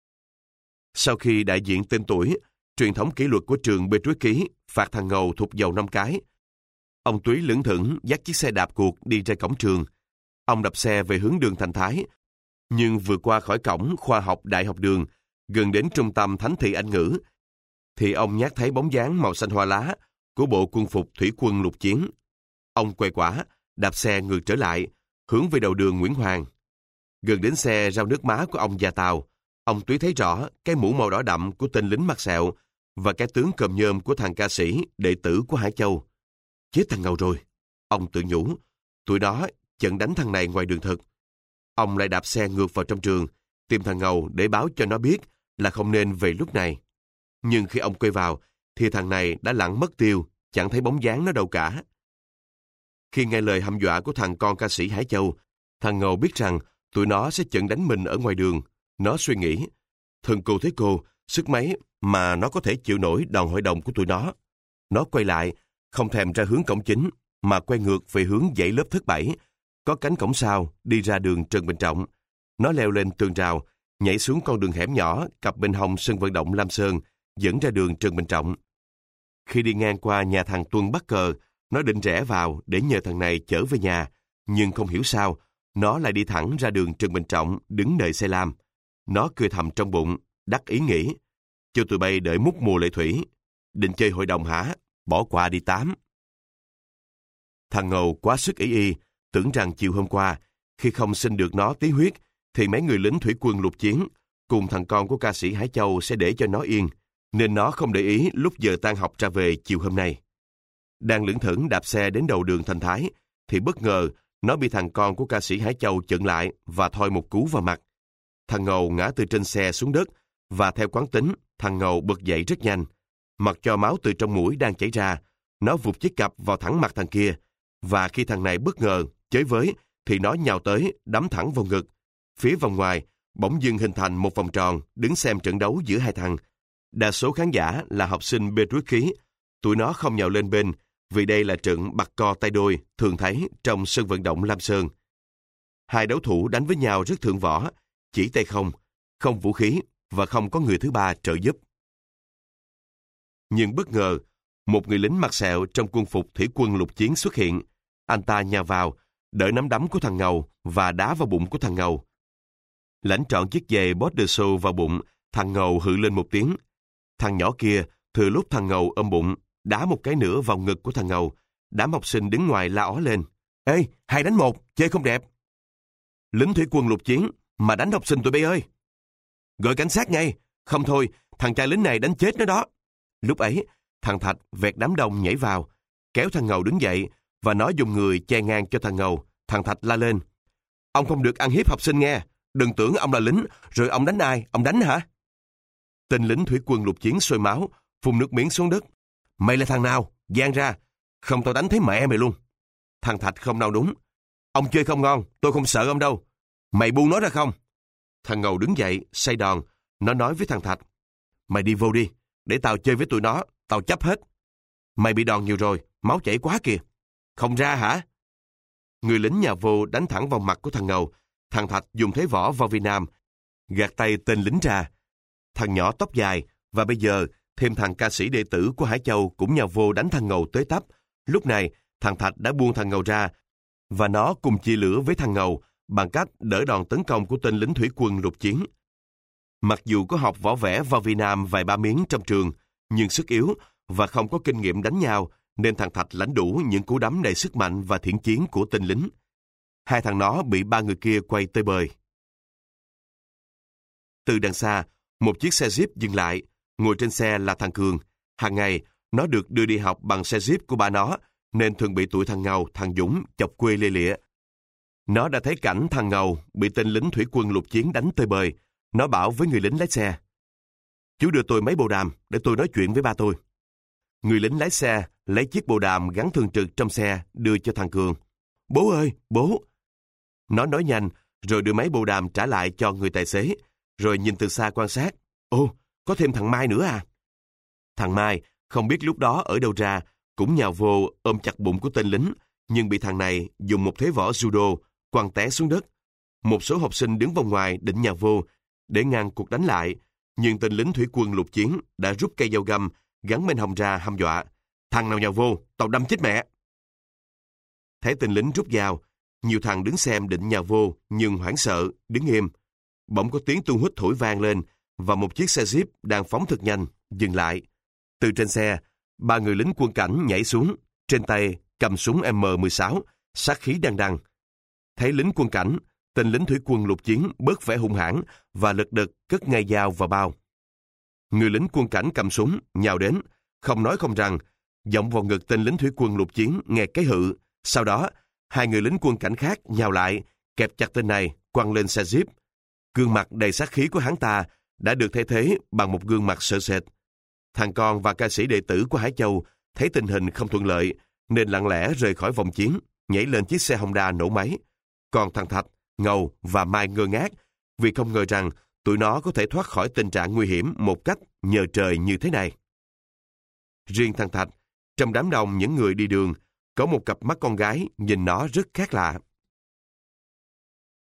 Sau khi đại diện tên tuổi, truyền thống kỷ luật của trường Petruski phạt thằng Ngầu thục dầu năm cái. Ông Túy lững thững dắt chiếc xe đạp cuộc đi ra cổng trường. Ông đạp xe về hướng đường Thành Thái, nhưng vừa qua khỏi cổng khoa học Đại học Đường, gần đến trung tâm Thánh thị Anh ngữ, thì ông nhát thấy bóng dáng màu xanh hoa lá của bộ quân phục thủy quân lục chiến. Ông quay quả, đạp xe ngược trở lại, hướng về đầu đường Nguyễn Hoàng. Gần đến xe rau nước má của ông già Tàu, ông Túy thấy rõ cái mũ màu đỏ đậm của tên lính mặt sẹo và cái tướng còm nhôm của thằng ca sĩ, đệ tử của Hải Châu. Chết thằng Ngầu rồi. Ông tự nhủ, tụi nó chận đánh thằng này ngoài đường thực. Ông lại đạp xe ngược vào trong trường, tìm thằng Ngầu để báo cho nó biết là không nên về lúc này. Nhưng khi ông quay vào, thì thằng này đã lặn mất tiêu, chẳng thấy bóng dáng nó đâu cả. Khi nghe lời hăm dọa của thằng con ca sĩ Hải Châu, thằng Ngầu biết rằng tụi nó sẽ chận đánh mình ở ngoài đường. Nó suy nghĩ, thần cô thế cô, sức mấy mà nó có thể chịu nổi đòn hội đồng của tụi nó. Nó quay lại, không thèm ra hướng cổng chính, mà quay ngược về hướng dãy lớp thứ bảy, có cánh cổng sau đi ra đường Trần Bình Trọng. Nó leo lên tường rào, nhảy xuống con đường hẻm nhỏ cặp bên hông sân vận động Lam Sơn, dẫn ra đường Trần Bình Trọng. Khi đi ngang qua nhà thằng Tuân Bắc Cờ, nó định rẽ vào để nhờ thằng này chở về nhà, nhưng không hiểu sao, nó lại đi thẳng ra đường Trần Bình Trọng đứng đợi xe lam. Nó cười thầm trong bụng, đắc ý nghĩ, cho tụi bay đợi múc mùa lệ thủy. Định chơi hội đồng hả? bỏ qua đi tám. Thằng Ngầu quá sức ý y, tưởng rằng chiều hôm qua, khi không xin được nó tí huyết, thì mấy người lính thủy quân lục chiến cùng thằng con của ca sĩ Hải Châu sẽ để cho nó yên, nên nó không để ý lúc giờ tan học ra về chiều hôm nay. Đang lững thững đạp xe đến đầu đường Thành Thái, thì bất ngờ nó bị thằng con của ca sĩ Hải Châu chặn lại và thoi một cú vào mặt. Thằng Ngầu ngã từ trên xe xuống đất, và theo quán tính, thằng Ngầu bật dậy rất nhanh. Mặc cho máu từ trong mũi đang chảy ra, nó vụt chiếc cặp vào thẳng mặt thằng kia, và khi thằng này bất ngờ, chới với, thì nó nhào tới, đấm thẳng vào ngực. Phía vòng ngoài, bỗng dưng hình thành một vòng tròn, đứng xem trận đấu giữa hai thằng. Đa số khán giả là học sinh bê truýt khí. Tụi nó không nhào lên bên, vì đây là trận bặt co tay đôi thường thấy trong sân vận động Lam Sơn. Hai đấu thủ đánh với nhau rất thượng võ, chỉ tay không, không vũ khí và không có người thứ ba trợ giúp. Nhưng bất ngờ, một người lính mặt sẹo trong quân phục thủy quân lục chiến xuất hiện. Anh ta nhào vào, đỡ nắm đấm của thằng Ngầu và đá vào bụng của thằng Ngầu. Lãnh trọn chiếc giày Bordeaux vào bụng, thằng Ngầu hự lên một tiếng. Thằng nhỏ kia thừa lúc thằng Ngầu ôm bụng, đá một cái nữa vào ngực của thằng Ngầu. Đám học sinh đứng ngoài la ó lên: "Ê, hai đánh một, chơi không đẹp." "Lính thủy quân lục chiến mà đánh học sinh tụi bay ơi! Gọi cảnh sát ngay, không thôi thằng trai lính này đánh chết nó đó." Lúc ấy, thằng Thạch vẹt đám đông nhảy vào, kéo thằng Ngầu đứng dậy, và nó dùng người che ngang cho thằng Ngầu. Thằng Thạch la lên: "Ông không được ăn hiếp học sinh nghe, đừng tưởng ông là lính, rồi ông đánh ai, ông đánh hả?" Tên lính thủy quân lục chiến sôi máu, phun nước miếng xuống đất. "Mày là thằng nào? Giang ra, không tao đánh thấy mẹ mày luôn." Thằng Thạch không nao đúng: "Ông chơi không ngon, tôi không sợ ông đâu. Mày buông nó ra không?" Thằng Ngầu đứng dậy, say đòn. Nó nói với thằng Thạch: "Mày đi vô đi, để tao chơi với tụi nó, tao chấp hết. Mày bị đòn nhiều rồi, máu chảy quá kìa." "Không ra hả?" Người lính nhào vô đánh thẳng vào mặt của thằng Ngầu. Thằng Thạch dùng thế võ vào Việt Nam, gạt tay tên lính ra. Thằng nhỏ tóc dài, và bây giờ thêm thằng ca sĩ đệ tử của Hải Châu cũng nhào vô đánh thằng Ngầu tới tấp. Lúc này, thằng Thạch đã buông thằng Ngầu ra, và nó cùng chia lửa với thằng Ngầu bằng cách đỡ đòn tấn công của tên lính thủy quân lục chiến. Mặc dù có học võ vẽ vào Việt Nam vài ba miếng trong trường, nhưng sức yếu và không có kinh nghiệm đánh nhau, nên thằng Thạch lãnh đủ những cú đấm đầy sức mạnh và thiện chiến của tên lính. Hai thằng nó bị ba người kia quay tơi bời. Từ đằng xa, một chiếc xe Jeep dừng lại. Ngồi trên xe là thằng Cường. Hàng ngày, nó được đưa đi học bằng xe Jeep của ba nó, nên thường bị tụi thằng Ngầu, thằng Dũng chọc quê lia lịa. Nó đã thấy cảnh thằng Ngầu bị tên lính thủy quân lục chiến đánh tơi bời. Nó bảo với người lính lái xe: "Chú đưa tôi mấy bồ đàm để tôi nói chuyện với ba tôi." Người lính lái xe lấy chiếc bồ đàm gắn thường trực trong xe đưa cho thằng Cường. "Bố ơi, bố!" Nó nói nhanh, rồi đưa mấy bồ đàm trả lại cho người tài xế, rồi nhìn từ xa quan sát. "Ồ, có thêm thằng Mai nữa à?" Thằng Mai không biết lúc đó ở đâu ra, cũng nhào vô ôm chặt bụng của tên lính, nhưng bị thằng này dùng một thế võ judo quăng té xuống đất. Một số học sinh đứng vòng ngoài định nhào vô để ngăn cuộc đánh lại, nhưng tên lính thủy quân lục chiến đã rút cây dao găm gắn bên hông ra hăm dọa: "Thằng nào nhào vô, tao đâm chết mẹ." Thấy tên lính rút dao, nhiều thằng đứng xem định nhào vô nhưng hoảng sợ, đứng im. Bỗng có tiếng tuôn huýt thổi vang lên, và một chiếc xe Jeep đang phóng thật nhanh dừng lại. Từ trên xe, ba người lính quân cảnh nhảy xuống, trên tay cầm súng M mười sáu, sát khí đằng đằng. Thấy lính quân cảnh, tên lính thủy quân lục chiến bớt vẻ hung hãn và lật đật cất ngay dao vào bao. Người lính quân cảnh cầm súng nhào đến, không nói không rằng, giọng vào ngực tên lính thủy quân lục chiến nghe cái hự. Sau đó, hai người lính quân cảnh khác nhào lại, kẹp chặt tên này, quăng lên xe Jeep. Gương mặt đầy sát khí của hắn ta đã được thay thế bằng một gương mặt sợ sệt. Thằng con và ca sĩ đệ tử của Hải Châu thấy tình hình không thuận lợi, nên lặng lẽ rời khỏi vòng chiến, nhảy lên chiếc xe Honda nổ máy. Còn thằng Thạch, Ngầu và Mai ngơ ngác, vì không ngờ rằng tụi nó có thể thoát khỏi tình trạng nguy hiểm một cách nhờ trời như thế này. Riêng thằng Thạch, trong đám đông những người đi đường, có một cặp mắt con gái nhìn nó rất khác lạ.